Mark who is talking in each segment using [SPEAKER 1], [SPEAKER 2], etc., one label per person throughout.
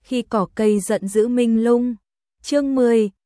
[SPEAKER 1] Khi cỏ cây giận dữ minh lung. Chương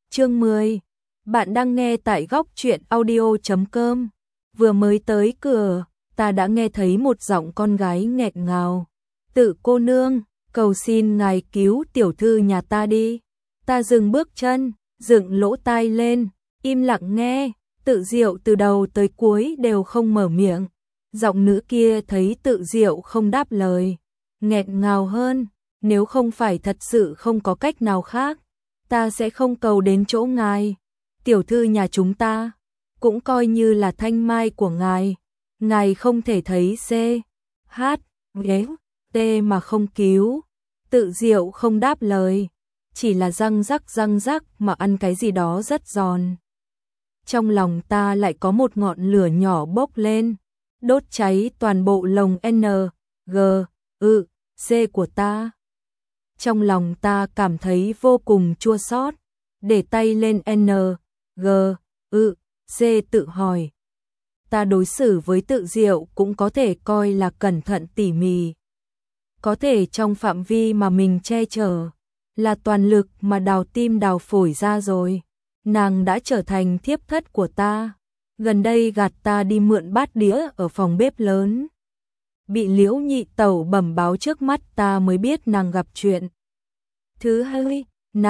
[SPEAKER 1] 10. Bạn đang nghe tại góc truyện audio.com. Vừa mới tới cửa, ta đã nghe thấy một giọng con gái nghẹn ngào. Tự cô nương, cầu xin ngài cứu tiểu thư nhà ta đi. Ta dừng bước chân, dựng lỗ tai lên, im lặng nghe. Tự Diệu từ đầu tới cuối đều không mở miệng. Giọng nữ kia thấy Tự Diệu không đáp lời, nghẹn ngào hơn. Nếu không phải thật sự không có cách nào khác, ta sẽ không cầu đến chỗ ngài. Tiểu thư nhà chúng ta cũng coi như là thanh mai của ngài. Ngài không thể thấy C, H, G, T mà không cứu. Tự Diệu không đáp lời, chỉ là răng rắc mà ăn cái gì đó rất giòn. Trong lòng ta lại có một ngọn lửa nhỏ bốc lên, đốt cháy toàn bộ lồng N, G, Ư, C của ta. Trong lòng ta cảm thấy vô cùng chua xót, để tay lên N, G, Ư, C tự hỏi. Ta đối xử với Tự Diệu cũng có thể coi là cẩn thận tỉ mỉ. Có thể trong phạm vi mà mình che chở, là toàn lực mà đào tim đào phổi ra rồi. Nàng đã trở thành thiếp thất của ta. Gần đây gạt ta đi mượn bát đĩa ở phòng bếp lớn. Bị Liễu nhị tẩu bẩm báo trước mắt ta mới biết nàng gặp chuyện. Thứ hai,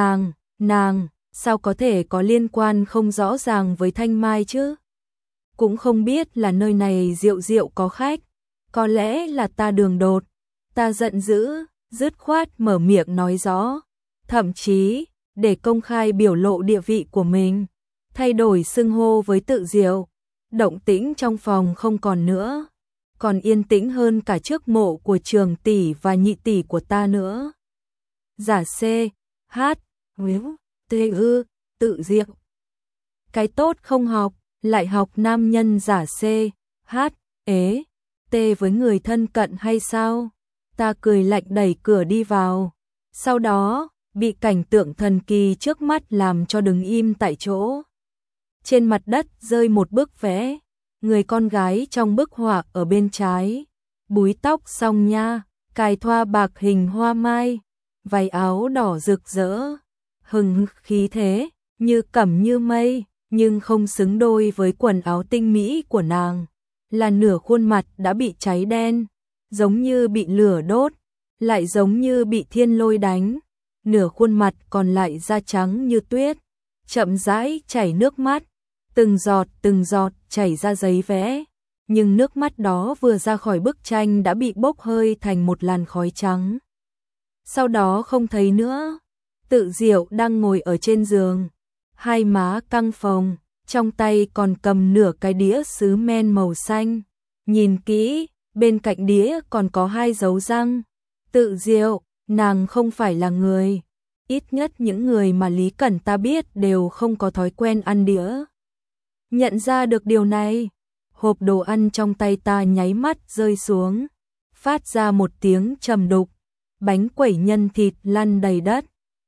[SPEAKER 1] nàng, sao có thể có liên quan không rõ ràng với Thanh Mai chứ? Cũng không biết là nơi này Diệu có khách. Có lẽ là ta đường đột. Ta giận dữ, dứt khoát mở miệng nói rõ. Thậm chí, để công khai biểu lộ địa vị của mình, thay đổi xưng hô với Tự Diệu. Động tĩnh trong phòng không còn nữa, còn yên tĩnh hơn cả trước mộ của Trường tỷ và nhị tỷ của ta nữa. Giả C, H, T ư, Tự Diệu. Cái tốt không học, lại học nam nhân giả C, H, ế, T với người thân cận hay sao? Ta cười lạnh đẩy cửa đi vào. Sau đó, bị cảnh tượng thần kỳ trước mắt làm cho đứng im tại chỗ. Trên mặt đất rơi một bức vẽ, người con gái trong bức họa ở bên trái, búi tóc song nha, cài thoa bạc hình hoa mai, váy áo đỏ rực rỡ, hừng khí thế, như cẩm như mây, nhưng không xứng đôi với quần áo tinh mỹ của nàng. Là nửa khuôn mặt đã bị cháy đen, giống như bị lửa đốt, lại giống như bị thiên lôi đánh. Nửa khuôn mặt còn lại da trắng như tuyết, chậm rãi chảy nước mắt, từng giọt chảy ra giấy vẽ, nhưng nước mắt đó vừa ra khỏi bức tranh đã bị bốc hơi thành một làn khói trắng. Sau đó không thấy nữa. Tự Diệu đang ngồi ở trên giường, hai má căng phồng, trong tay còn cầm nửa cái đĩa sứ men màu xanh. Nhìn kỹ, bên cạnh đĩa còn có hai dấu răng. Tự Diệu, nàng không phải là người. Ít nhất những người mà Lý Cẩn ta biết đều không có thói quen ăn đĩa. Nhận ra được điều này, hộp đồ ăn trong tay ta nháy mắt rơi xuống, phát ra một tiếng trầm đục, bánh quẩy nhân thịt lăn đầy đất.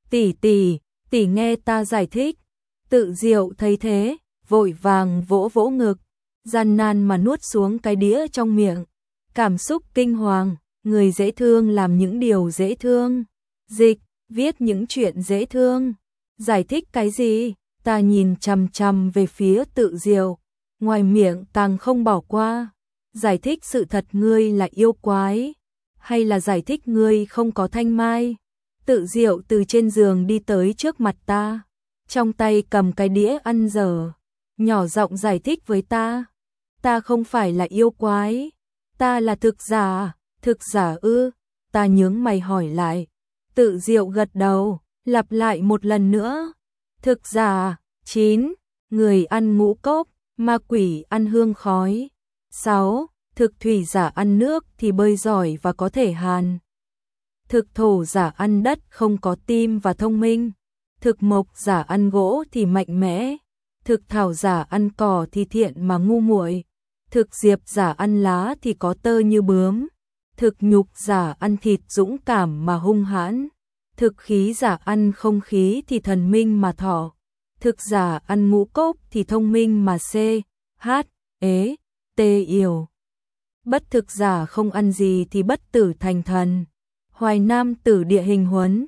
[SPEAKER 1] Tỷ nghe ta giải thích. Tự Diệu thấy thế, vội vàng vỗ ngực, gian nan mà nuốt xuống cái đĩa trong miệng. Cảm xúc kinh hoàng, người dễ thương làm những điều dễ thương, dịch, viết những chuyện dễ thương. Giải thích cái gì? Ta nhìn chằm về phía Tự Diệu, ngoài miệng càng không bỏ qua. Giải thích sự thật ngươi là yêu quái, hay là giải thích ngươi không có Thanh Mai? Tự Diệu từ trên giường đi tới trước mặt ta, trong tay cầm cái đĩa ăn dở, nhỏ giọng giải thích với ta. Ta không phải là yêu quái, ta là thực giả ư? Ta nhướng mày hỏi lại. Tự Diệu gật đầu, lặp lại một lần nữa. Thực giả. 9. Người ăn ngũ cốc, ma quỷ ăn hương khói. 6. Thực thủy giả ăn nước thì bơi giỏi và có thể hàn. Thực thổ giả ăn đất không có tim và thông minh. Thực mộc giả ăn gỗ thì mạnh mẽ. Thực thảo giả ăn cỏ thì thiện mà ngu muội. Thực diệp giả ăn lá thì có tơ như bướm. Thực nhục giả ăn thịt dũng cảm mà hung hãn. Thực khí giả ăn không khí thì thần minh mà thọ. Thực giả ăn ngũ cốc thì thông minh mà C, H, ế, T yểu. Bất thực giả không ăn gì thì bất tử thành thần. Hoài Nam Tử Địa Hình Huấn.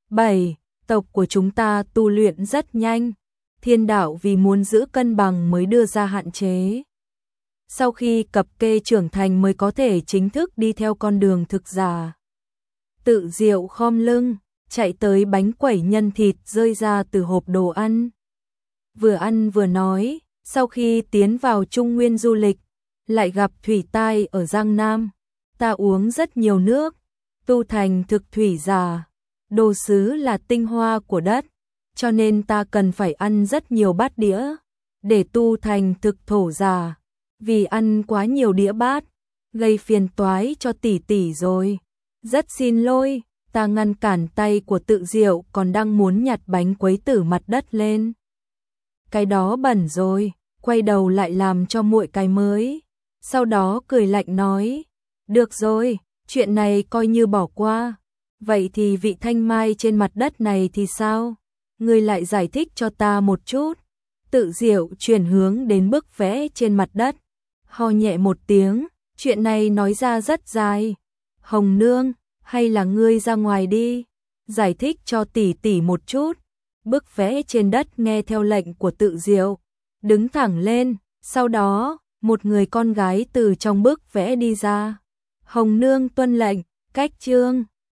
[SPEAKER 1] 7. Tộc của chúng ta tu luyện rất nhanh. Thiên đạo vì muốn giữ cân bằng mới đưa ra hạn chế. Sau khi cập kê trưởng thành mới có thể chính thức đi theo con đường thực giả. Tự Diệu khom lưng, chạy tới bánh quẩy nhân thịt rơi ra từ hộp đồ ăn. Vừa ăn vừa nói, sau khi tiến vào Trung Nguyên du lịch, lại gặp thủy tai ở Giang Nam. Ta uống rất nhiều nước, tu thành thực thủy giả. Đồ sứ là tinh hoa của đất, cho nên ta cần phải ăn rất nhiều bát đĩa, để tu thành thực thổ giả. Vì ăn quá nhiều đĩa bát, gây phiền toái cho tỷ tỷ rồi. Rất xin lỗi, ta ngăn cản tay của Tự Diệu còn đang muốn nhặt bánh quấy từ mặt đất lên. Cái đó bẩn rồi, quay đầu lại làm cho muội cái mới. Sau đó cười lạnh nói, được rồi, chuyện này coi như bỏ qua. Vậy thì vị thanh mai trên mặt đất này thì sao? Ngươi lại giải thích cho ta một chút. Tự Diệu chuyển hướng đến bức vẽ trên mặt đất. Ho nhẹ một tiếng, chuyện này nói ra rất dài. Hồng Nương, hay là ngươi ra ngoài đi, giải thích cho tỷ tỷ một chút. Bức vẽ trên đất nghe theo lệnh của Tự Diệu, đứng thẳng lên, sau đó, một người con gái từ trong bức vẽ đi ra. Hồng Nương tuân lệnh, cách chương.